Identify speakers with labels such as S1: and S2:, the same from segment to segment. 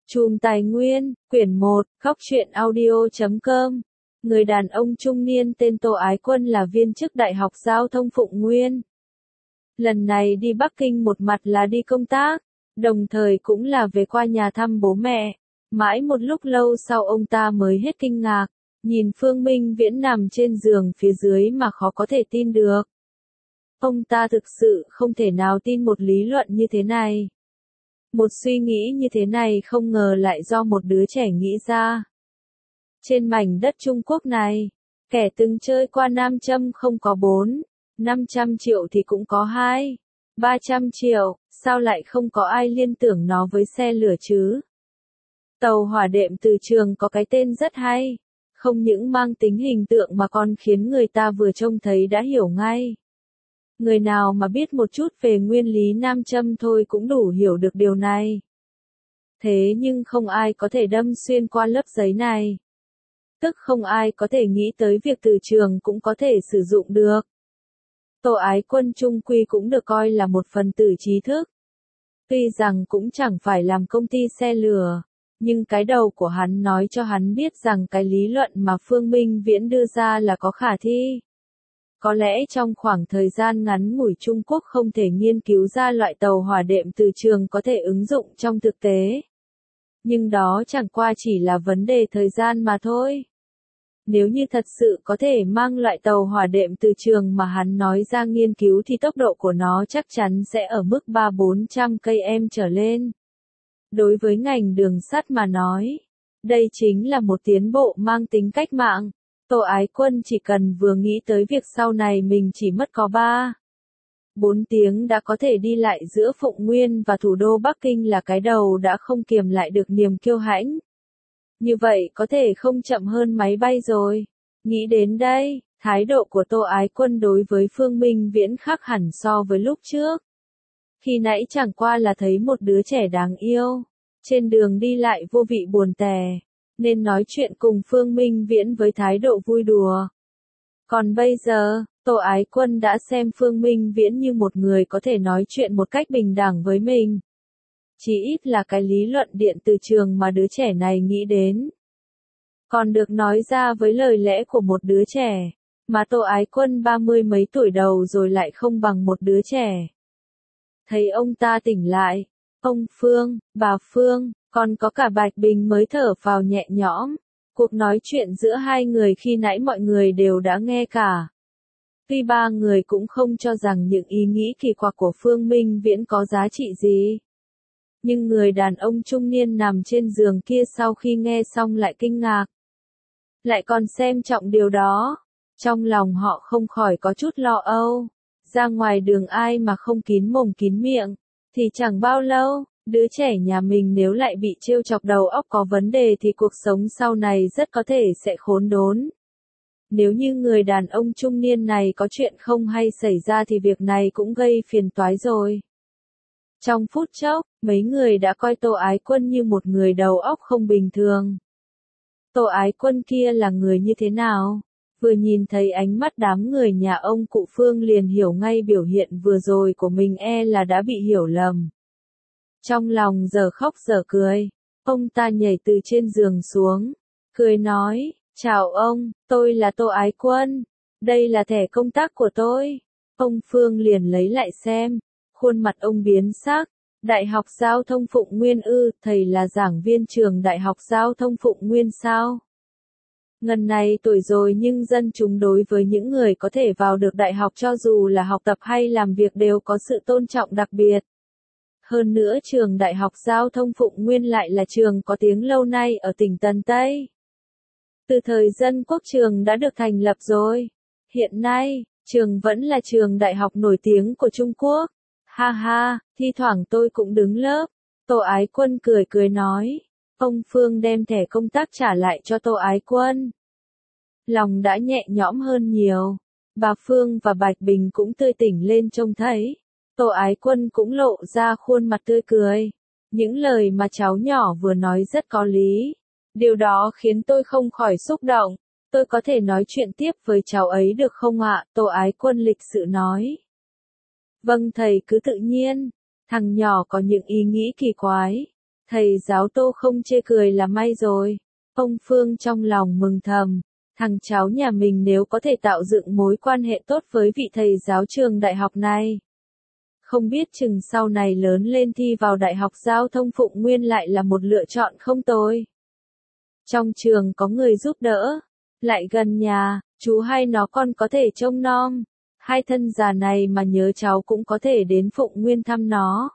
S1: Chùm Tài Nguyên, quyển 1, Góc truyện audio.com. Người đàn ông trung niên tên Tô Ái Quân là viên chức Đại học Giao thông Phụng Nguyên. Lần này đi Bắc Kinh một mặt là đi công tác, đồng thời cũng là về qua nhà thăm bố mẹ. Mãi một lúc lâu sau ông ta mới hết kinh ngạc, nhìn Phương Minh Viễn nằm trên giường phía dưới mà khó có thể tin được. Ông ta thực sự không thể nào tin một lý luận như thế này. Một suy nghĩ như thế này không ngờ lại do một đứa trẻ nghĩ ra. Trên mảnh đất Trung Quốc này, kẻ từng chơi qua nam châm không có 500 triệu thì cũng có 300 triệu, sao lại không có ai liên tưởng nó với xe lửa chứ? Tàu hỏa đệm từ trường có cái tên rất hay, không những mang tính hình tượng mà còn khiến người ta vừa trông thấy đã hiểu ngay. Người nào mà biết một chút về nguyên lý nam châm thôi cũng đủ hiểu được điều này. Thế nhưng không ai có thể đâm xuyên qua lớp giấy này. Tức không ai có thể nghĩ tới việc từ trường cũng có thể sử dụng được. Tô Ái Quân trung quy cũng được coi là một phần tử trí thức. Tuy rằng cũng chẳng phải làm công ty xe lửa, nhưng cái đầu của hắn nói cho hắn biết rằng cái lý luận mà Phương Minh Viễn đưa ra là có khả thi. Có lẽ trong khoảng thời gian ngắn ngủi Trung Quốc không thể nghiên cứu ra loại tàu hỏa đệm từ trường có thể ứng dụng trong thực tế. Nhưng đó chẳng qua chỉ là vấn đề thời gian mà thôi. Nếu như thật sự có thể mang loại tàu hỏa đệm từ trường mà hắn nói ra nghiên cứu thì tốc độ của nó chắc chắn sẽ ở mức 300-400 km trở lên. Đối với ngành đường sắt mà nói, đây chính là một tiến bộ mang tính cách mạng. Tô Ái Quân chỉ cần vừa nghĩ tới việc sau này mình chỉ mất có 3-4 tiếng đã có thể đi lại giữa Phụng Nguyên và thủ đô Bắc Kinh là cái đầu đã không kiềm lại được niềm kiêu hãnh. Như vậy có thể không chậm hơn máy bay rồi. Nghĩ đến đây, thái độ của Tô Ái Quân đối với Phương Minh Viễn khác hẳn so với lúc trước. Khi nãy chẳng qua là thấy một đứa trẻ đáng yêu, trên đường đi lại vô vị buồn tẻ, nên nói chuyện cùng Phương Minh Viễn với thái độ vui đùa. Còn bây giờ, Tô Ái Quân đã xem Phương Minh Viễn như một người có thể nói chuyện một cách bình đẳng với mình. Chỉ ít là cái lý luận điện từ trường mà đứa trẻ này nghĩ đến. Còn được nói ra với lời lẽ của một đứa trẻ, mà Tô Ái Quân 30 mấy tuổi đầu rồi lại không bằng một đứa trẻ. Thấy ông ta tỉnh lại, ông Phương, bà Phương, còn có cả Bạch Bình mới thở phào nhẹ nhõm. Cuộc nói chuyện giữa hai người khi nãy mọi người đều đã nghe cả. Tuy ba người cũng không cho rằng những ý nghĩ kỳ quặc của Phương Minh Viễn có giá trị gì. Nhưng người đàn ông trung niên nằm trên giường kia sau khi nghe xong lại kinh ngạc. Lại còn xem trọng điều đó. Trong lòng họ không khỏi có chút lo âu. Ra ngoài đường ai mà không kín mồm kín miệng, thì chẳng bao lâu, đứa trẻ nhà mình nếu lại bị trêu chọc đầu óc có vấn đề thì cuộc sống sau này rất có thể sẽ khốn đốn. Nếu như người đàn ông trung niên này có chuyện không hay xảy ra thì việc này cũng gây phiền toái rồi. Trong phút chốc, mấy người đã coi Tô Ái Quân như một người đầu óc không bình thường. Tô Ái Quân kia là người như thế nào? Vừa nhìn thấy ánh mắt đám người nhà ông cụ Phương liền hiểu ngay biểu hiện vừa rồi của mình là đã bị hiểu lầm. Trong lòng giờ khóc giờ cười, ông ta nhảy từ trên giường xuống, cười nói, chào ông, tôi là Tô Ái Quân, đây là thẻ công tác của tôi. Ông Phương liền lấy lại xem, khuôn mặt ông biến sắc, Đại học Giao thông Phụng Nguyên ư, thầy là giảng viên trường Đại học Giao thông Phụng Nguyên sao? Ngần này tuổi rồi nhưng dân chúng đối với những người có thể vào được đại học cho dù là học tập hay làm việc đều có sự tôn trọng đặc biệt. Hơn nữa trường Đại học Giao thông Phụng Nguyên lại là trường có tiếng lâu nay ở tỉnh Tần Tây. Từ thời Dân Quốc trường đã được thành lập rồi. Hiện nay, trường vẫn là trường đại học nổi tiếng của Trung Quốc. Ha ha, thi thoảng tôi cũng đứng lớp. Tô Ái Quân cười cười nói. Ông Phương đem thẻ công tác trả lại cho Tô Ái Quân. Lòng đã nhẹ nhõm hơn nhiều. Bà Phương và Bạch Bình cũng tươi tỉnh lên trông thấy. Tô Ái Quân cũng lộ ra khuôn mặt tươi cười. Những lời mà cháu nhỏ vừa nói rất có lý. Điều đó khiến tôi không khỏi xúc động. Tôi có thể nói chuyện tiếp với cháu ấy được không ạ? Tô Ái Quân lịch sự nói. Vâng thầy cứ tự nhiên. Thằng nhỏ có những ý nghĩ kỳ quái. Thầy giáo Tô không chê cười là may rồi. Ông Phương trong lòng mừng thầm, thằng cháu nhà mình nếu có thể tạo dựng mối quan hệ tốt với vị thầy giáo trường đại học này. Không biết chừng sau này lớn lên thi vào Đại học Giao thông Phụng Nguyên lại là một lựa chọn không tồi. Trong trường có người giúp đỡ, lại gần nhà, chú hay nó còn có thể trông nom. Hai thân già này mà nhớ cháu cũng có thể đến Phụng Nguyên thăm nó.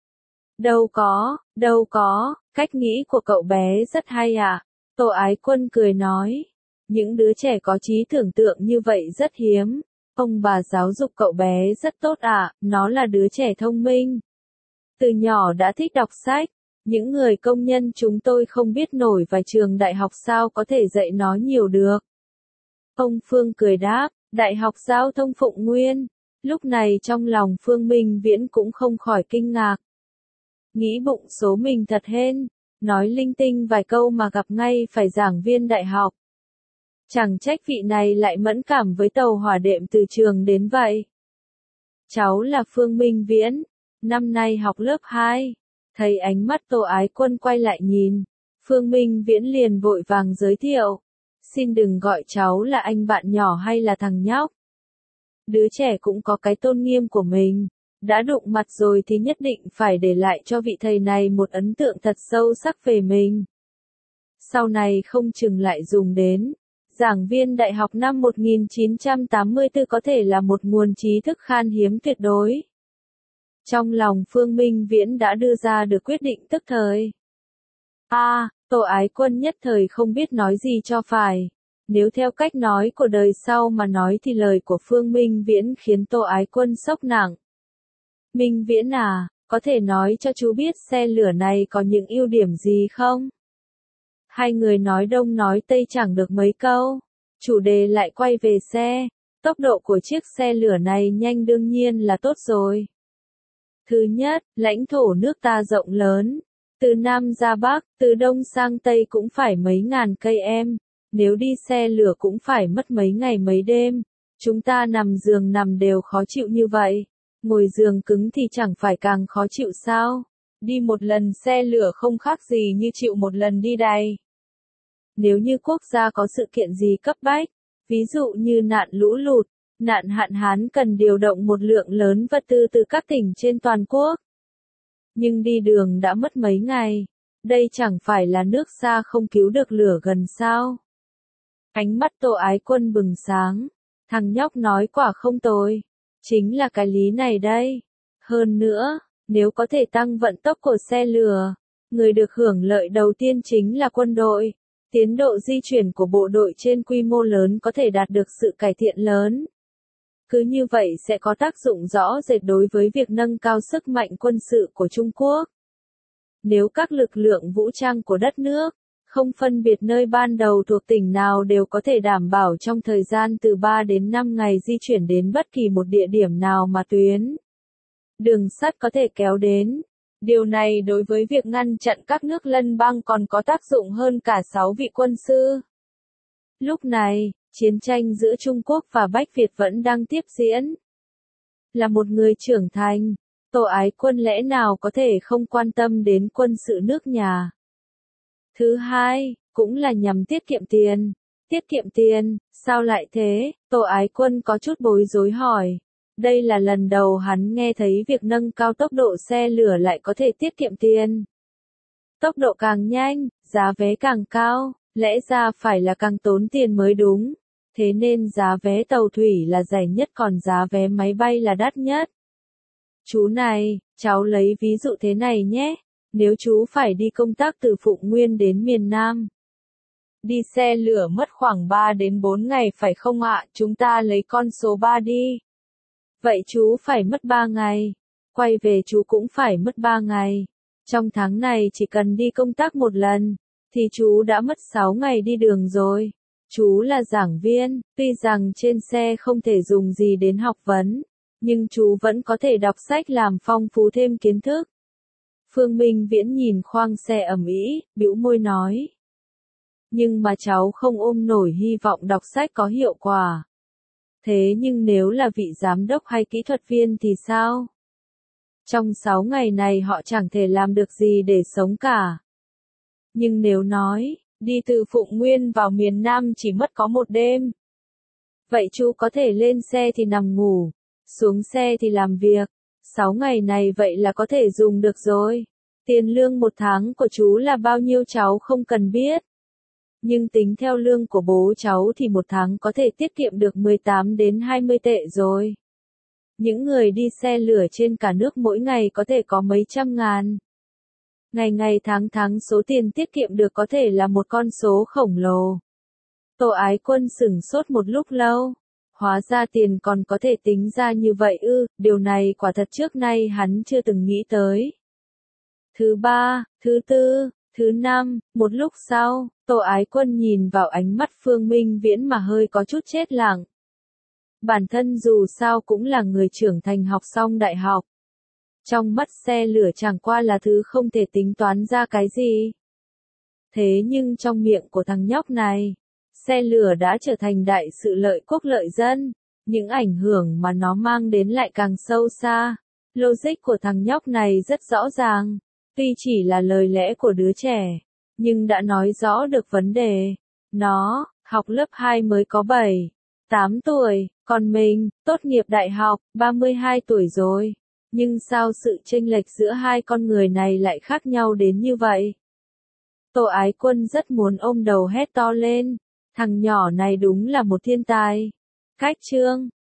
S1: Đâu có, cách nghĩ của cậu bé rất hay à. Tô Ái Quân cười nói. Những đứa trẻ có trí tưởng tượng như vậy rất hiếm. Ông bà giáo dục cậu bé rất tốt à, nó là đứa trẻ thông minh. Từ nhỏ đã thích đọc sách. Những người công nhân chúng tôi không biết nổi và trường đại học sao có thể dạy nó nhiều được. Ông Phương cười đáp, Đại học Giao thông Phụng Nguyên. Lúc này trong lòng Phương Minh Viễn cũng không khỏi kinh ngạc. Nghĩ bụng số mình thật hên, nói linh tinh vài câu mà gặp ngay phải giảng viên đại học. Chẳng trách vị này lại mẫn cảm với tàu hỏa đệm từ trường đến vậy. Cháu là Phương Minh Viễn, năm nay học lớp 2. Thấy ánh mắt Tô Ái Quân quay lại nhìn, Phương Minh Viễn liền vội vàng giới thiệu. Xin đừng gọi cháu là anh bạn nhỏ hay là thằng nhóc. Đứa trẻ cũng có cái tôn nghiêm của mình. Đã đụng mặt rồi thì nhất định phải để lại cho vị thầy này một ấn tượng thật sâu sắc về mình. Sau này không chừng lại dùng đến. Giảng viên đại học năm 1984 có thể là một nguồn trí thức khan hiếm tuyệt đối. Trong lòng Phương Minh Viễn đã đưa ra được quyết định tức thời. Tô Ái Quân nhất thời không biết nói gì cho phải. Nếu theo cách nói của đời sau mà nói thì lời của Phương Minh Viễn khiến Tô Ái Quân sốc nặng. Minh Viễn à, có thể nói cho chú biết xe lửa này có những ưu điểm gì không? Hai người nói đông nói tây chẳng được mấy câu. Chủ đề lại quay về xe. Tốc độ của chiếc xe lửa này nhanh đương nhiên là tốt rồi. Thứ nhất, lãnh thổ nước ta rộng lớn. Từ Nam ra Bắc, từ Đông sang Tây cũng phải mấy ngàn cây em. Nếu đi xe lửa cũng phải mất mấy ngày mấy đêm. Chúng ta nằm giường nằm đều khó chịu như vậy. Ngồi giường cứng thì chẳng phải càng khó chịu sao? Đi một lần xe lửa không khác gì như chịu một lần đi đày. Nếu như quốc gia có sự kiện gì cấp bách, ví dụ như nạn lũ lụt, nạn hạn hán cần điều động một lượng lớn vật tư từ các tỉnh trên toàn quốc. Nhưng đi đường đã mất mấy ngày, đây chẳng phải là nước xa không cứu được lửa gần sao? Ánh mắt Tô Ái Quân bừng sáng, thằng nhóc nói quả không tồi, chính là cái lý này đây. Hơn nữa, nếu có thể tăng vận tốc của xe lửa, người được hưởng lợi đầu tiên chính là quân đội. Tiến độ di chuyển của bộ đội trên quy mô lớn có thể đạt được sự cải thiện lớn. Cứ như vậy sẽ có tác dụng rõ rệt đối với việc nâng cao sức mạnh quân sự của Trung Quốc. Nếu các lực lượng vũ trang của đất nước, không phân biệt nơi ban đầu thuộc tỉnh nào đều có thể đảm bảo trong thời gian từ 3 đến 5 ngày di chuyển đến bất kỳ một địa điểm nào mà tuyến đường sắt có thể kéo đến. Điều này đối với việc ngăn chặn các nước lân bang còn có tác dụng hơn cả 6 vị quân sư. Lúc này, chiến tranh giữa Trung Quốc và Bách Việt vẫn đang tiếp diễn. Là một người trưởng thành, Tô Ái Quân lẽ nào có thể không quan tâm đến quân sự nước nhà. Thứ hai, cũng là nhằm tiết kiệm tiền. Tiết kiệm tiền, sao lại thế? Tô Ái Quân có chút bối rối hỏi. Đây là lần đầu hắn nghe thấy việc nâng cao tốc độ xe lửa lại có thể tiết kiệm tiền. Tốc độ càng nhanh, giá vé càng cao, lẽ ra phải là càng tốn tiền mới đúng. Thế nên giá vé tàu thủy là rẻ nhất còn giá vé máy bay là đắt nhất. Chú này, cháu lấy ví dụ thế này nhé. Nếu chú phải đi công tác từ Phụng Nguyên đến miền Nam, đi xe lửa mất khoảng 3 đến 4 ngày phải không ạ? Chúng ta lấy con số 3 đi. Vậy chú phải mất 3 ngày. Quay về chú cũng phải mất 3 ngày. Trong tháng này chỉ cần đi công tác một lần, thì chú đã mất 6 ngày đi đường rồi. Chú là giảng viên, tuy rằng trên xe không thể dùng gì đến học vấn, nhưng chú vẫn có thể đọc sách làm phong phú thêm kiến thức. Phương Minh Viễn nhìn khoang xe ầm ĩ, bĩu môi nói. Nhưng mà cháu không ôm nổi hy vọng đọc sách có hiệu quả. Thế nhưng nếu là vị giám đốc hay kỹ thuật viên thì sao? Trong 6 ngày này họ chẳng thể làm được gì để sống cả. Nhưng nếu nói, đi từ Phụng Nguyên vào miền Nam chỉ mất có một đêm. Vậy chú có thể lên xe thì nằm ngủ, xuống xe thì làm việc. 6 ngày này vậy là có thể dùng được rồi. Tiền lương một tháng của chú là bao nhiêu cháu không cần biết. Nhưng tính theo lương của bố cháu thì một tháng có thể tiết kiệm được 18 đến 20 tệ rồi. Những người đi xe lửa trên cả nước mỗi ngày có thể có mấy trăm ngàn. Ngày ngày tháng tháng số tiền tiết kiệm được có thể là một con số khổng lồ. Tô Ái Quân sửng sốt một lúc lâu. Hóa ra tiền còn có thể tính ra như vậy ư, điều này quả thật trước nay hắn chưa từng nghĩ tới. Thứ ba, thứ tư, thứ năm, một lúc sau, Tô Ái Quân nhìn vào ánh mắt Phương Minh Viễn mà hơi có chút chết lặng. Bản thân dù sao cũng là người trưởng thành học xong đại học. Trong mắt xe lửa chẳng qua là thứ không thể tính toán ra cái gì. Thế nhưng trong miệng của thằng nhóc này, xe lửa đã trở thành đại sự lợi quốc lợi dân. Những ảnh hưởng mà nó mang đến lại càng sâu xa. Logic của thằng nhóc này rất rõ ràng. Tuy chỉ là lời lẽ của đứa trẻ, nhưng đã nói rõ được vấn đề. Nó, học lớp 2 mới có 7, 8 tuổi, còn mình, tốt nghiệp đại học, 32 tuổi rồi. Nhưng sao sự chênh lệch giữa hai con người này lại khác nhau đến như vậy? Tô Ái Quân rất muốn ôm đầu hét to lên. Thằng nhỏ này đúng là một thiên tài. Cách chương